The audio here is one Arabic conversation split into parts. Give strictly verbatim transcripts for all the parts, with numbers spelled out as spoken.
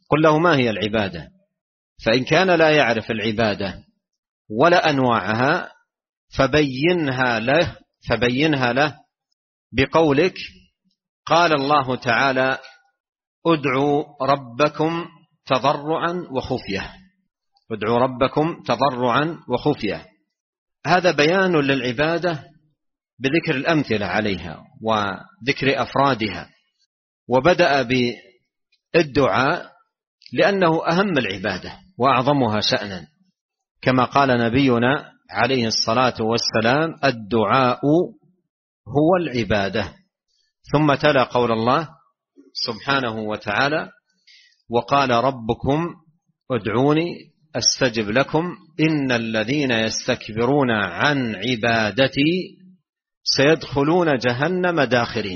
قل له ما هي العبادة، فإن كان لا يعرف العبادة ولا أنواعها فبينها له فبينها له بقولك قال الله تعالى ادعوا ربكم تضرعا وخفية، ادعوا ربكم تضرعا وخفية. هذا بيان للعبادة بذكر الأمثلة عليها وذكر أفرادها، وبدأ بالدعاء لأنه أهم العبادة وأعظمها شأنا، كما قال نبينا عليه الصلاة والسلام الدعاء هو العبادة. ثم تلا قول الله سبحانه وتعالى وقال ربكم ادعوني أستجب لكم إن الذين يستكبرون عن عبادتي سيدخلون جهنم داخرين.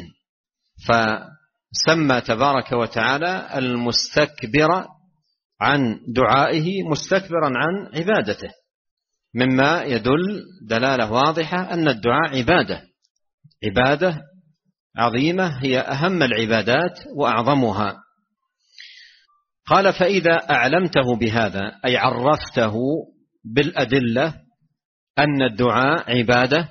فسمى تبارك وتعالى المستكبر عن دعائه مستكبرا عن عبادته، مما يدل دلالة واضحة أن الدعاء عبادة عبادة عظيمة، هي أهم العبادات وأعظمها. قال فإذا أعلمته بهذا أي عرفته بالأدلة أن الدعاء عبادة،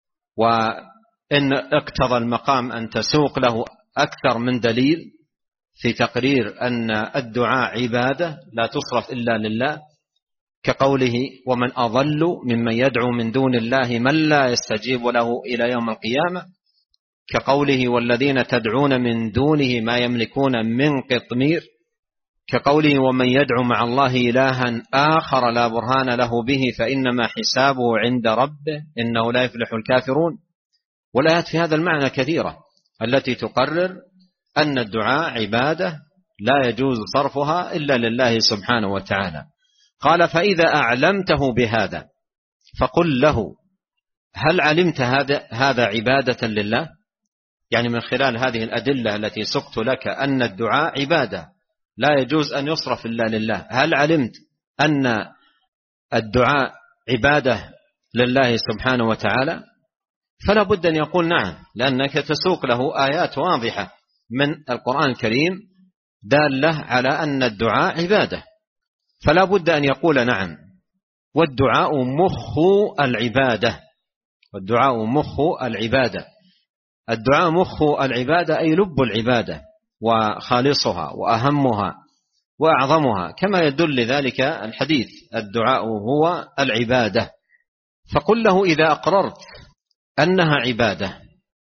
وإن اقتضى المقام أن تسوق له أكثر من دليل في تقرير أن الدعاء عبادة لا تصرف إلا لله، كقوله ومن أضل ممن يدعو من دون الله من لا يستجيب له إلى يوم القيامة، كقوله والذين تدعون من دونه ما يملكون من قطمير، كقوله ومن يدعو مع الله إلها آخر لا برهان له به فإنما حسابه عند ربه إنه لا يفلح الكافرون. والآيات في هذا المعنى كثيرة التي تقرر أن الدعاء عبادة لا يجوز صرفها إلا لله سبحانه وتعالى. قال فإذا أعلمته بهذا فقل له هل علمت هذا هذا عبادة لله، يعني من خلال هذه الأدلة التي سقت لك أن الدعاء عبادة لا يجوز أن يصرف إلا لله، هل علمت أن الدعاء عبادة لله سبحانه وتعالى؟ فلا بد أن يقول نعم، لأنك تسوق له آيات واضحة من القرآن الكريم دالة على أن الدعاء عبادة، فلا بد أن يقول نعم. والدعاء مخ العبادة، والدعاء مخ العبادة الدعاء مخ العبادة أي لب العبادة وخالصها وأهمها وأعظمها، كما يدل ذلك الحديث الدعاء هو العبادة. فقل له إذا أقررت أنها عبادة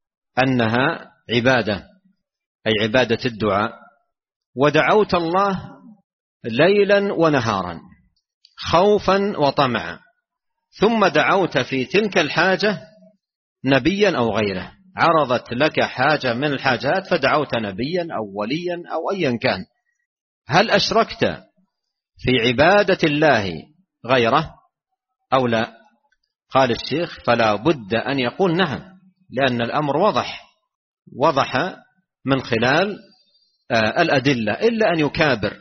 أنها عبادة أي عبادة الدعاء، ودعوت الله ليلا ونهارا خوفا وطمعا، ثم دعوت في تلك الحاجة نبيا أو غيره، عرضت لك حاجة من الحاجات فدعوت نبيا أو وليا أو أيا كان، هل أشركت في عبادة الله غيره أو لا؟ قال الشيخ فلا بد أن يقول نعم، لأن الأمر وضح وضح من خلال الأدلة، إلا أن يكابر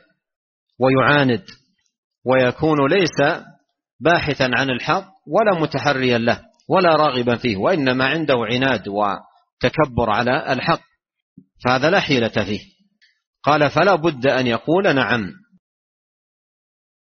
ويعاند ويكون ليس باحثا عن الحق ولا متحريا له ولا راغبا فيه، وإنما عنده عناد وتكبر على الحق، فهذا لا حيلة فيه. قال فلا بد أن يقول نعم